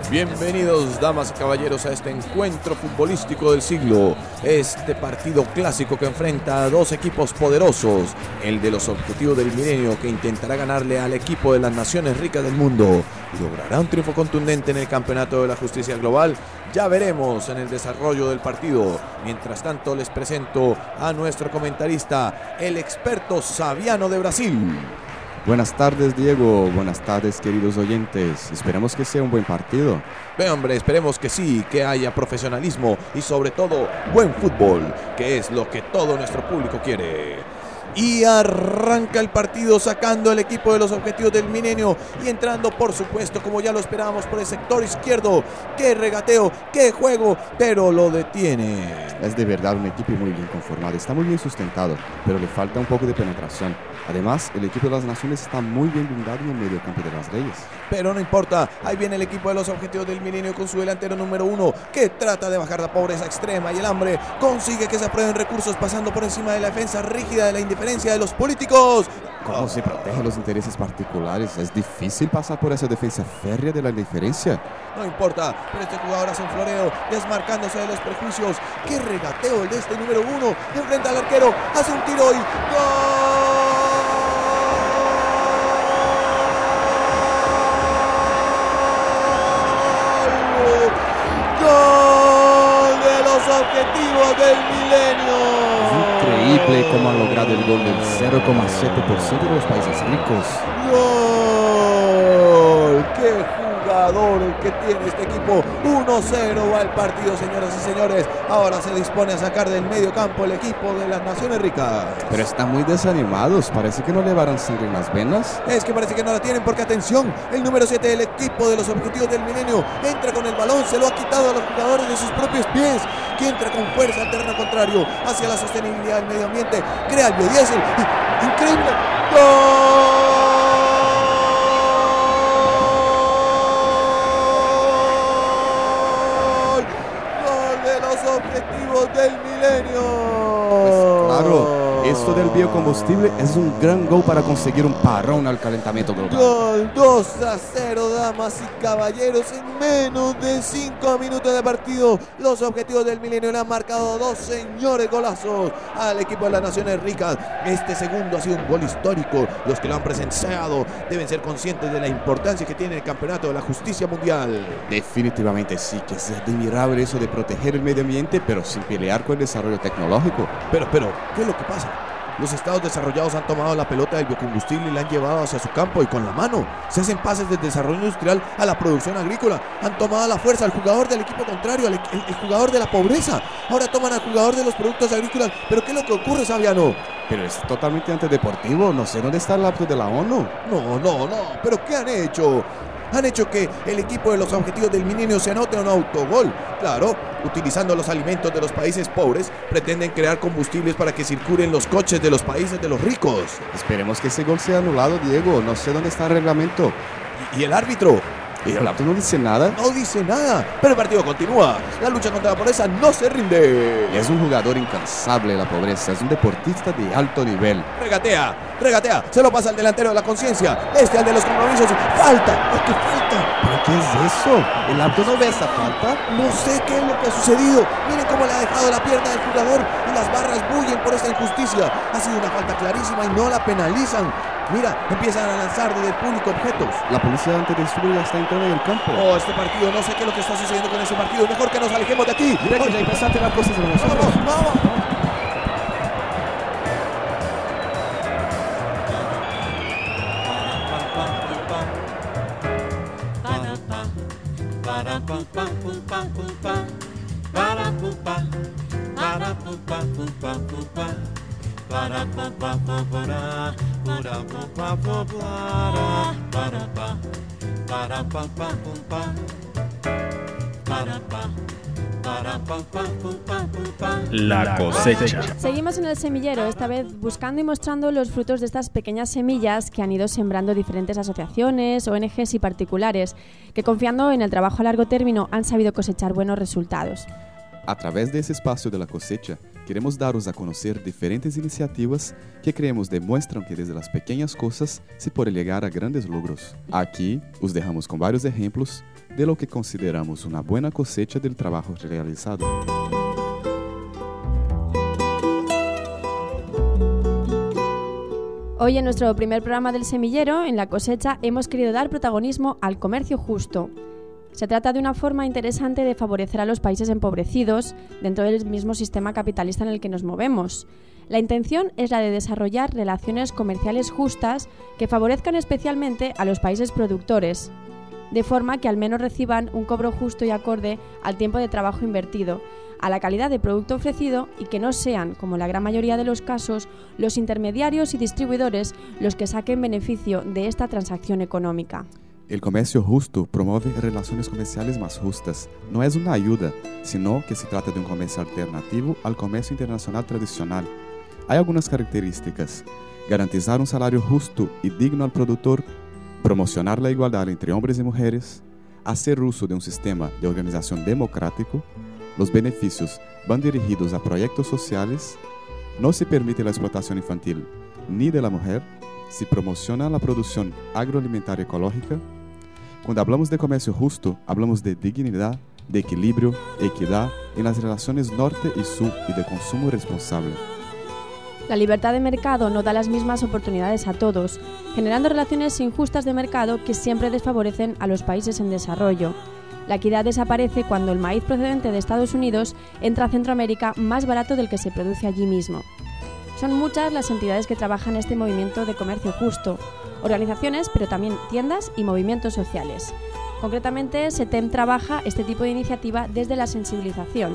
Bienvenidos, damas y caballeros, a este encuentro futbolístico del siglo. Este partido clásico que enfrenta a dos equipos poderosos. El de los objetivos del milenio, que intentará ganarle al equipo de las naciones ricas del mundo. ¿Logrará un triunfo contundente en el campeonato de la justicia global? Ya veremos en el desarrollo del partido. Mientras tanto, les presento a nuestro comentarista, el experto Saviano de Brasil. Buenas tardes, Diego. Buenas tardes, queridos oyentes. Esperamos que sea un buen partido. Ve, hombre, esperemos que sí, que haya profesionalismo y sobre todo buen fútbol, que es lo que todo nuestro público quiere. Y arranca el partido sacando el equipo de los objetivos del milenio y entrando, por supuesto, como ya lo esperábamos, por el sector izquierdo. ¡Qué regateo! ¡Qué juego! Pero lo detiene. Es de verdad un equipo muy bien conformado. Está muy bien sustentado, pero le falta un poco de penetración. Además, el equipo de las naciones está muy bien blindado en el medio campo de las leyes. Pero no importa, ahí viene el equipo de los objetivos del milenio con su delantero número uno, que trata de bajar la pobreza extrema y el hambre. Consigue que se aprueben recursos pasando por encima de la defensa rígida de la indiferencia de los políticos. ¿Cómo se protegen los intereses particulares? Es difícil pasar por esa defensa férrea de la indiferencia. No importa, pero este jugador hace un floreo, desmarcándose de los prejuicios. ¡Qué regateo el de este número uno! Enfrenta al arquero, hace un tiro y ¡gol! ¡Gol de los objetivos del milenio! Es increíble cómo han logrado el gol del cero coma siete por ciento de los países ricos. ¡Gol! ¡Qué jugador el que tiene este equipo! uno cero va el partido, señoras y señores. Ahora se dispone a sacar del medio campo el equipo de las naciones ricas. Pero están muy desanimados. Parece que no llevaron sangre en las venas. Es que parece que no la tienen porque, atención, el número siete del equipo de los objetivos del milenio entra con el balón, se lo ha quitado a los jugadores de sus propios pies, que entra con fuerza al terreno contrario hacia la sostenibilidad del medio ambiente. Crea el biodiesel. ¡Increíble! ¡Gol! Objetivos del milenio. Pues claro, esto del biocombustible es un gran gol para conseguir un parón al calentamiento global. Gol dos a cero, damas y caballeros, en menos de cinco minutos de partido. Los objetivos del milenio le han marcado dos señores golazos al equipo de las naciones ricas. Este segundo ha sido un gol histórico. Los que lo han presenciado deben ser conscientes de la importancia que tiene el campeonato de la justicia mundial. Definitivamente sí, que es admirable eso de proteger el medio ambiente, pero sin pelear con el desarrollo tecnológico. Pero, pero, ¿qué es lo que pasa? Los estados desarrollados han tomado la pelota del biocombustible y la han llevado hacia su campo y con la mano se hacen pases del desarrollo industrial a la producción agrícola. Han tomado a la fuerza al jugador del equipo contrario, al, el, el jugador de la pobreza. Ahora toman al jugador de los productos agrícolas. ¿Pero qué es lo que ocurre, Saviano? Pero es totalmente antideportivo. No sé dónde está el acto de la ONU. No, no, no. ¿Pero qué han hecho? Han hecho que el equipo de los objetivos del milenio se anote un autogol. Claro, utilizando los alimentos de los países pobres, pretenden crear combustibles para que circulen los coches de los países de los ricos. Esperemos que ese gol sea anulado, Diego. No sé dónde está el reglamento. ¿Y, y el árbitro? ¿Y el árbitro no dice nada? No dice nada, pero el partido continúa. La lucha contra la pobreza no se rinde. Es un jugador incansable la pobreza. Es un deportista de alto nivel. Regatea, regatea. Se lo pasa al delantero de la conciencia. Este al de los compromisos. ¡Falta! ¡Oh, qué falta! ¿Pero qué es eso? ¿El árbitro no ve esa falta? No sé qué es lo que ha sucedido. Miren cómo le ha dejado la pierna del jugador y las barras bullen por esta injusticia. Ha sido una falta clarísima y no la penalizan. Mira, empiezan a lanzar desde el público objetos. La policía antidisturbios ya está entrando en el campo. Oh, este partido, no sé qué es lo que está sucediendo con ese partido. Mejor que nos alejemos de aquí. Mira que ya empezaste a las cosas de nosotros. ¡Vamos, vamos! La cosecha. Seguimos en el semillero, esta vez buscando y mostrando los frutos de estas pequeñas semillas que han ido sembrando diferentes asociaciones, O N Ges y particulares, que confiando en el trabajo a largo término han sabido cosechar buenos resultados. A través de ese espacio de la cosecha, queremos daros a conocer diferentes iniciativas que creemos demuestran que desde las pequeñas cosas se puede llegar a grandes logros. Aquí os dejamos con varios ejemplos de lo que consideramos una buena cosecha del trabajo realizado. Hoy en nuestro primer programa del Semillero, en La Cosecha, hemos querido dar protagonismo al comercio justo. Se trata de una forma interesante de favorecer a los países empobrecidos dentro del mismo sistema capitalista en el que nos movemos. La intención es la de desarrollar relaciones comerciales justas que favorezcan especialmente a los países productores, de forma que al menos reciban un cobro justo y acorde al tiempo de trabajo invertido, a la calidad de producto ofrecido y que no sean, como en la gran mayoría de los casos, los intermediarios y distribuidores los que saquen beneficio de esta transacción económica. El comercio justo promueve relaciones comerciales más justas. No es una ayuda, sino que se trata de un comercio alternativo al comercio internacional tradicional. Hay algunas características: garantizar un salario justo y digno al productor, promocionar la igualdad entre hombres y mujeres, hacer uso de un sistema de organización democrático. Los beneficios van dirigidos a proyectos sociales, no se permite la explotación infantil ni de la mujer, se promociona la producción agroalimentaria ecológica. Cuando hablamos de comercio justo, hablamos de dignidad, de equilibrio, equidad en las relaciones norte y sur y de consumo responsable. La libertad de mercado no da las mismas oportunidades a todos, generando relaciones injustas de mercado que siempre desfavorecen a los países en desarrollo. La equidad desaparece cuando el maíz procedente de Estados Unidos entra a Centroamérica más barato del que se produce allí mismo. Son muchas las entidades que trabajan este movimiento de comercio justo, organizaciones, pero también tiendas y movimientos sociales. Concretamente, SETEM trabaja este tipo de iniciativa desde la sensibilización.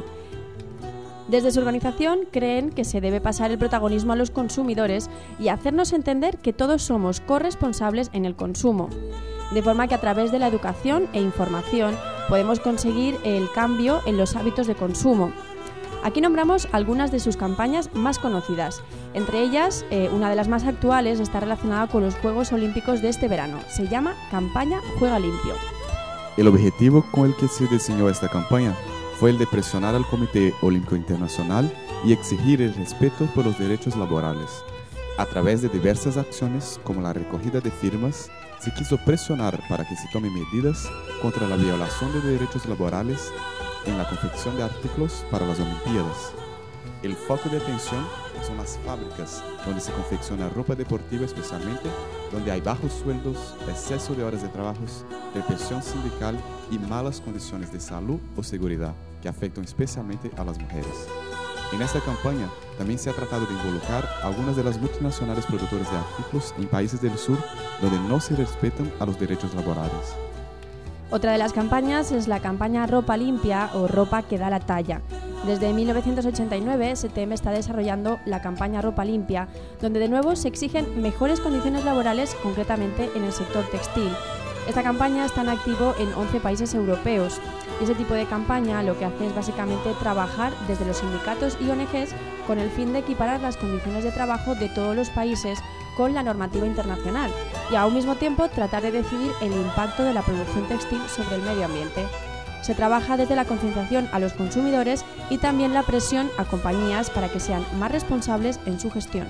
Desde su organización creen que se debe pasar el protagonismo a los consumidores y hacernos entender que todos somos corresponsables en el consumo, de forma que a través de la educación e información podemos conseguir el cambio en los hábitos de consumo. Aquí nombramos algunas de sus campañas más conocidas. Entre ellas, eh, una de las más actuales está relacionada con los Juegos Olímpicos de este verano. Se llama Campaña Juega Limpio. El objetivo con el que se diseñó esta campaña fue el de presionar al Comité Olímpico Internacional y exigir el respeto por los derechos laborales. A través de diversas acciones, como la recogida de firmas, se quiso presionar para que se tomen medidas contra la violación de derechos laborales en la confección de artículos para las Olimpiadas. El foco de atención son las fábricas, donde se confecciona ropa deportiva especialmente, donde hay bajos sueldos, exceso de horas de trabajo, represión sindical y malas condiciones de salud o seguridad, que afectan especialmente a las mujeres. En esta campaña también se ha tratado de involucrar a algunas de las multinacionales productoras de artículos en países del sur donde no se respetan a los derechos laborales. Otra de las campañas es la campaña Ropa Limpia o Ropa que da la talla. Desde mil novecientos ochenta y nueve, SETEM está desarrollando la campaña Ropa Limpia, donde de nuevo se exigen mejores condiciones laborales, concretamente en el sector textil. Esta campaña está en activo en once países europeos. Y ese tipo de campaña lo que hace es básicamente trabajar desde los sindicatos y O N Ges con el fin de equiparar las condiciones de trabajo de todos los países con la normativa internacional y al mismo tiempo tratar de decidir el impacto de la producción textil sobre el medio ambiente. Se trabaja desde la concienciación a los consumidores y también la presión a compañías para que sean más responsables en su gestión.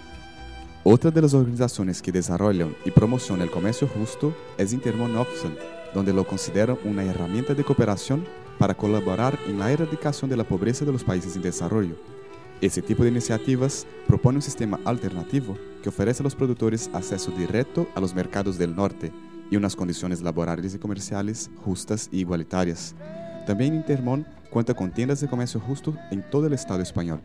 Otra de las organizaciones que desarrollan y promocionan el comercio justo es Intermon Oxfam, donde lo consideran una herramienta de cooperación para colaborar en la erradicación de la pobreza de los países en desarrollo. Ese tipo de iniciativas propone un sistema alternativo que ofrece a los productores acceso directo a los mercados del norte y unas condiciones laborales y comerciales justas e igualitarias. También Intermon cuenta con tiendas de comercio justo en todo el Estado español.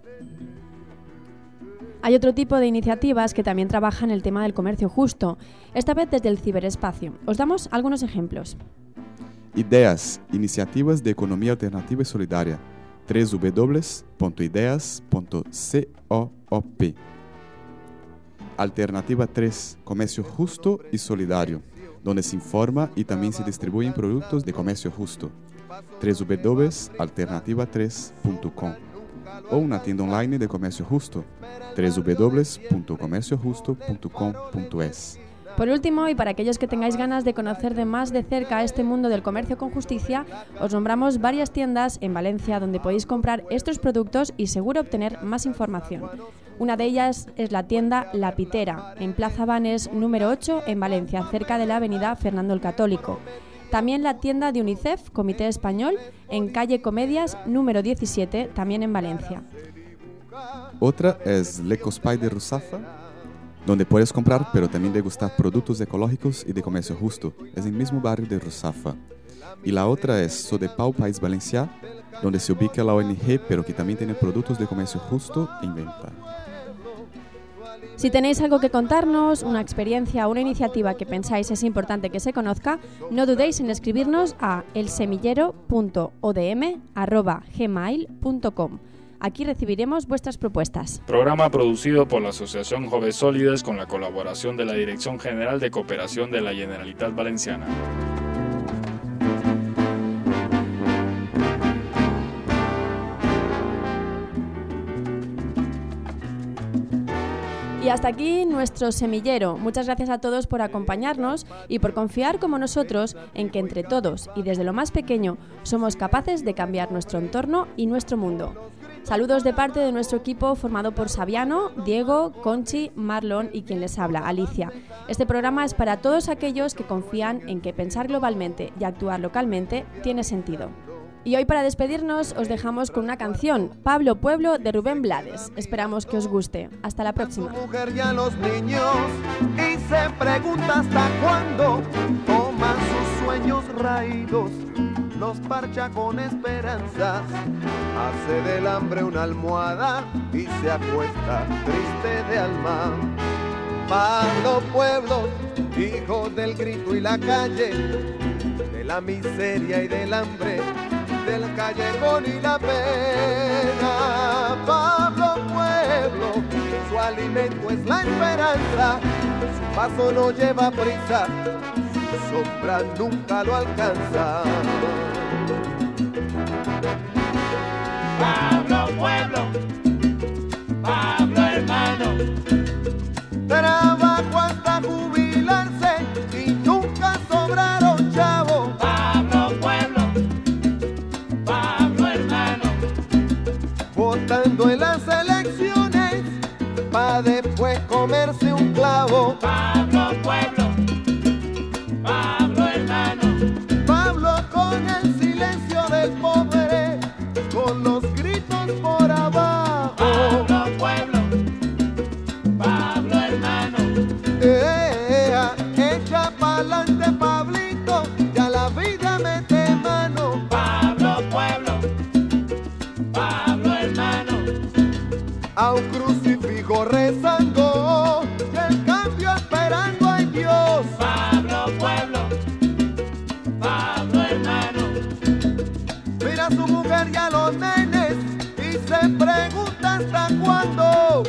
Hay otro tipo de iniciativas que también trabajan el tema del comercio justo, esta vez desde el ciberespacio. Os damos algunos ejemplos. Ideas, iniciativas de economía alternativa y solidaria. doble u doble u doble u punto ideas punto coop. Alternativa tres, comercio justo y solidario, donde se informa y también se distribuyen productos de comercio justo. doble u doble u doble u punto alternativa tres punto com. O una tienda online de comercio justo, doble u doble u doble u punto comercio justo punto com punto es. Por último, y para aquellos que tengáis ganas de conocer de más de cerca este mundo del comercio con justicia, os nombramos varias tiendas en Valencia donde podéis comprar estos productos y seguro obtener más información. Una de ellas es la tienda La Pitera, en Plaza Banes número ocho en Valencia, cerca de la avenida Fernando el Católico. También la tienda de UNICEF, Comité Español, en calle Comedias, número diecisiete, también en Valencia. Otra es L'Ecospy de Ruzafa, donde puedes comprar, pero también degustar productos ecológicos y de comercio justo. Es el mismo barrio de Ruzafa. Y la otra es Sodepau País Valencià, donde se ubica la O N G, pero que también tiene productos de comercio justo en venta. Si tenéis algo que contarnos, una experiencia o una iniciativa que pensáis es importante que se conozca, no dudéis en escribirnos a elsemillero punto o d m arroba gmail punto com. Aquí recibiremos vuestras propuestas. Programa producido por la Asociación Joves Sólides con la colaboración de la Dirección General de Cooperación de la Generalitat Valenciana. Y hasta aquí nuestro semillero. Muchas gracias a todos por acompañarnos y por confiar como nosotros en que entre todos y desde lo más pequeño somos capaces de cambiar nuestro entorno y nuestro mundo. Saludos de parte de nuestro equipo formado por Sabiano, Diego, Conchi, Marlon y quien les habla, Alicia. Este programa es para todos aquellos que confían en que pensar globalmente y actuar localmente tiene sentido. Y hoy, para despedirnos, os dejamos con una canción, Pablo Pueblo, de Rubén Blades. Esperamos que os guste. Hasta la próxima. Mujer y a los niños y se pregunta hasta cuándo toma sus sueños raídos, los parcha con esperanzas, hace del hambre una almohada y se acuesta triste de alma. Pablo Pueblo, hijo del grito y la calle, de la miseria y del hambre, del callejón y la pena. Pablo Pueblo, su alimento es la esperanza, su paso no lleva prisa, su sombra nunca lo alcanza. Pablo Pueblo, Pablo hermano, trabajo hasta jubilarse y nunca sobraron chavos. Pablo Pueblo, Pablo hermano, votando en las elecciones pa' después comerse un clavo. Pablo Pueblo, Pablo hermano, Pablo con el silencio del pobre, con los gritos por abajo. Pablo Pueblo, Pablo hermano, ea, echa pa'lante Pablito, ya la vida mete mano. Pablo Pueblo, Pablo hermano, a un crucifijo rezando y el cambio esperando a Dios. Pablo Pueblo, Pablo hermano, mira a su mujer y a los nenes y se pregunta hasta cuándo.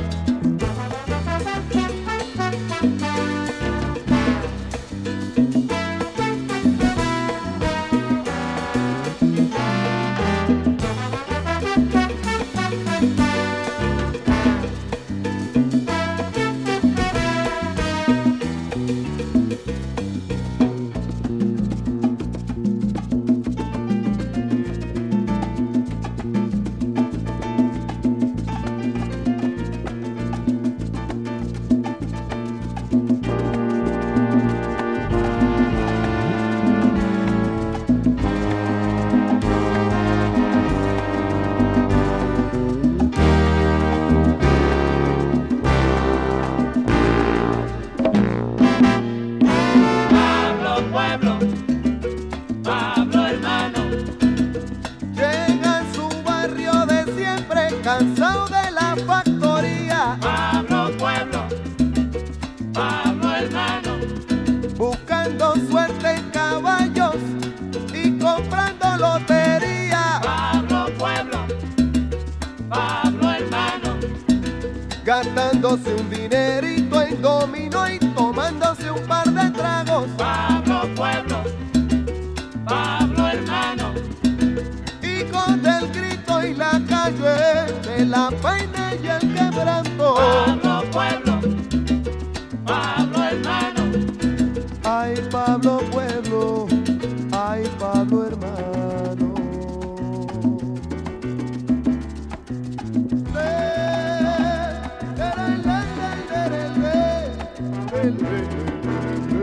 Cansado de la factoría. Pablo Pueblo, Pablo hermano, buscando suerte en caballos y comprando lotería. Pablo Pueblo, Pablo hermano, gastándose un dinerito en dominó y tomándose un par de tragos. Pablo Pueblo, Pablo hermano, y con el grito y la calle de la pena y el quebranto. Pablo Pueblo, Pablo hermano, ay Pablo Pueblo, ay Pablo hermano. Le, le, le, le, le, le, le, le, le, le.